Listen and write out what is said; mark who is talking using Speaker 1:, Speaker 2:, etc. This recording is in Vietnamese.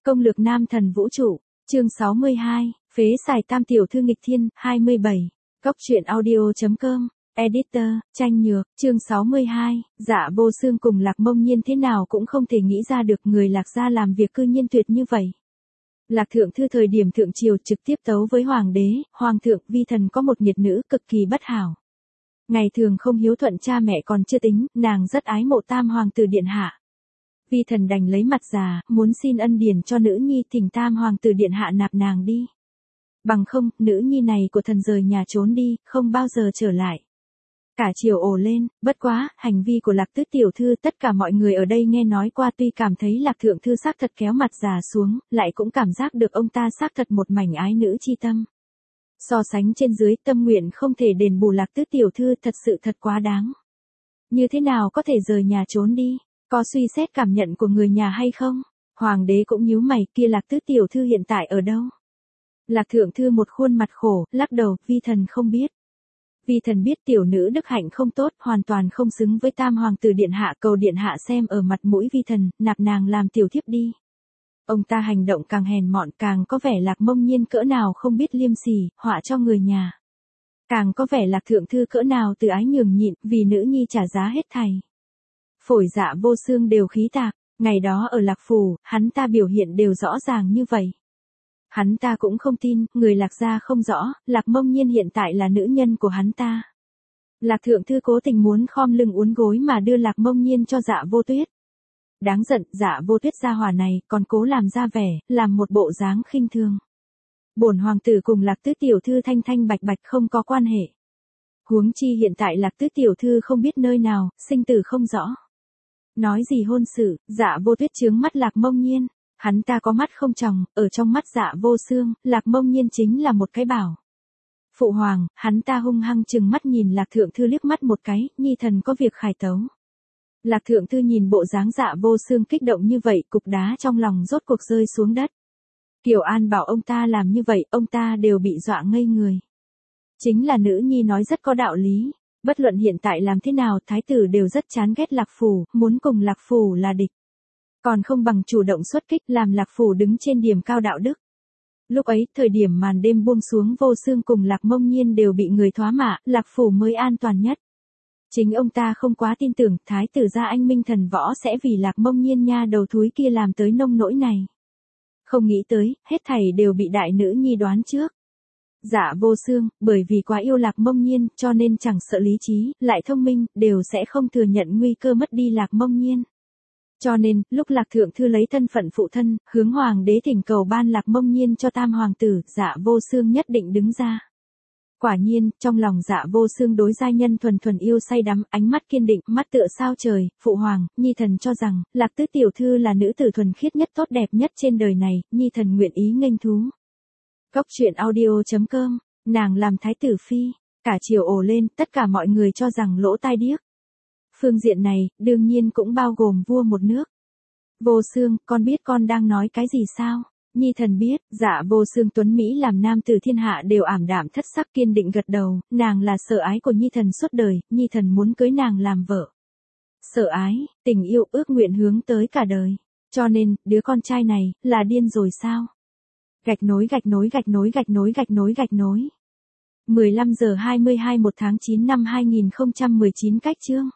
Speaker 1: Công lược nam thần vũ trụ, chương 62, phế xài tam tiểu thư nghịch thiên, 27. Góc truyện audio.com, editor, Tranh Nhược, chương 62, Dạ Vô Xương cùng Lạc Mông Nhiên thế nào cũng không thể nghĩ ra được người Lạc gia làm việc cư nhiên tuyệt như vậy. Lạc thượng thư thời điểm thượng triều trực tiếp tấu với hoàng đế, hoàng thượng vi thần có một nghiệt nữ cực kỳ bất hảo. Ngày thường không hiếu thuận cha mẹ còn chưa tính, nàng rất ái mộ tam hoàng tử điện hạ. Vi thần đành lấy mặt già, muốn xin ân điển cho nữ nhi thỉnh tam hoàng tử điện hạ nạp nàng đi. Bằng không, nữ nhi này của thần rời nhà trốn đi, không bao giờ trở lại. Cả triều ồ lên, bất quá, hành vi của Lạc tứ tiểu thư tất cả mọi người ở đây nghe nói qua tuy cảm thấy Lạc thượng thư xác thật kéo mặt già xuống, lại cũng cảm giác được ông ta xác thật một mảnh ái nữ chi tâm. So sánh trên dưới tâm nguyện không thể đền bù Lạc tứ tiểu thư thật sự thật quá đáng. Như thế nào có thể rời nhà trốn đi? Có suy xét cảm nhận của người nhà hay không? Hoàng đế cũng nhíu mày, kia Lạc tứ tiểu thư hiện tại ở đâu? Lạc thượng thư một khuôn mặt khổ, lắc đầu, vi thần không biết. Vi thần biết tiểu nữ đức hạnh không tốt, hoàn toàn không xứng với tam hoàng tử điện hạ, cầu điện hạ xem ở mặt mũi vi thần, nạp nàng làm tiểu thiếp đi. Ông ta hành động càng hèn mọn, càng có vẻ Lạc Mông Nhiên cỡ nào không biết liêm sỉ, họa cho người nhà. Càng có vẻ Lạc thượng thư cỡ nào từ ái nhường nhịn, vì nữ nhi trả giá hết thảy. Phổi Dạ Vô Xương đều khí tạc, ngày đó ở Lạc phủ, hắn ta biểu hiện đều rõ ràng như vậy. Hắn ta cũng không tin, người Lạc gia không rõ, Lạc Mông Nhiên hiện tại là nữ nhân của hắn ta. Lạc thượng thư cố tình muốn khom lưng uốn gối mà đưa Lạc Mông Nhiên cho Dạ Vô Tuyết. Đáng giận, Dạ Vô Tuyết gia hỏa này, còn cố làm ra vẻ, làm một bộ dáng khinh thường. Bổn hoàng tử cùng Lạc tứ tiểu thư thanh thanh bạch bạch không có quan hệ. Huống chi hiện tại Lạc tứ tiểu thư không biết nơi nào, sinh tử không rõ. Nói gì hôn sự, Dạ Vô Tuyết trướng mắt Lạc Mông Nhiên. Hắn ta có mắt không tròng, ở trong mắt Dạ Vô Xương, Lạc Mông Nhiên chính là một cái bảo. Phụ hoàng, hắn ta hung hăng chừng mắt nhìn Lạc thượng thư liếc mắt một cái, nhi thần có việc khải tấu. Lạc thượng thư nhìn bộ dáng Dạ Vô Xương kích động như vậy, cục đá trong lòng rốt cuộc rơi xuống đất. Kiều An bảo ông ta làm như vậy, ông ta đều bị dọa ngây người. Chính là nữ nhi nói rất có đạo lý. Bất luận hiện tại làm thế nào, thái tử đều rất chán ghét Lạc phủ, muốn cùng Lạc phủ là địch. Còn không bằng chủ động xuất kích, làm Lạc phủ đứng trên điểm cao đạo đức. Lúc ấy, thời điểm màn đêm buông xuống, Vô Xương cùng Lạc Mông Nhiên đều bị người thoá mạ, Lạc phủ mới an toàn nhất. Chính ông ta không quá tin tưởng, thái tử gia anh minh thần võ sẽ vì Lạc Mông Nhiên nha đầu thúi kia làm tới nông nỗi này. Không nghĩ tới, hết thảy đều bị đại nữ nhi đoán trước. Dạ Vô Xương, bởi vì quá yêu Lạc Mông Nhiên, cho nên chẳng sợ lý trí, lại thông minh, đều sẽ không thừa nhận nguy cơ mất đi Lạc Mông Nhiên. Cho nên, lúc Lạc thượng thư lấy thân phận phụ thân, hướng hoàng đế thỉnh cầu ban Lạc Mông Nhiên cho tam hoàng tử, Dạ Vô Xương nhất định đứng ra. Quả nhiên, trong lòng Dạ Vô Xương đối giai nhân thuần thuần yêu say đắm, ánh mắt kiên định, mắt tựa sao trời, phụ hoàng, nhi thần cho rằng, Lạc tứ tiểu thư là nữ tử thuần khiết nhất tốt đẹp nhất trên đời này, nhi thần nguyện ý nghênh thú. Góc truyện audio.com, nàng làm thái tử phi, cả triều ồ lên, tất cả mọi người cho rằng lỗ tai điếc. Phương diện này, đương nhiên cũng bao gồm vua một nước. Vô Xương, con biết con đang nói cái gì sao? Nhi thần biết, Dạ Vô Xương tuấn Mỹ làm nam tử thiên hạ đều ảm đạm thất sắc kiên định gật đầu, nàng là sở ái của nhi thần suốt đời, nhi thần muốn cưới nàng làm vợ. Sở ái, tình yêu ước nguyện hướng tới cả đời. Cho nên, đứa con trai này, là điên rồi sao? Gạch nối gạch nối gạch nối gạch nối gạch nối gạch nối. 15 giờ 22 1 tháng 9 năm 2019 cách chương.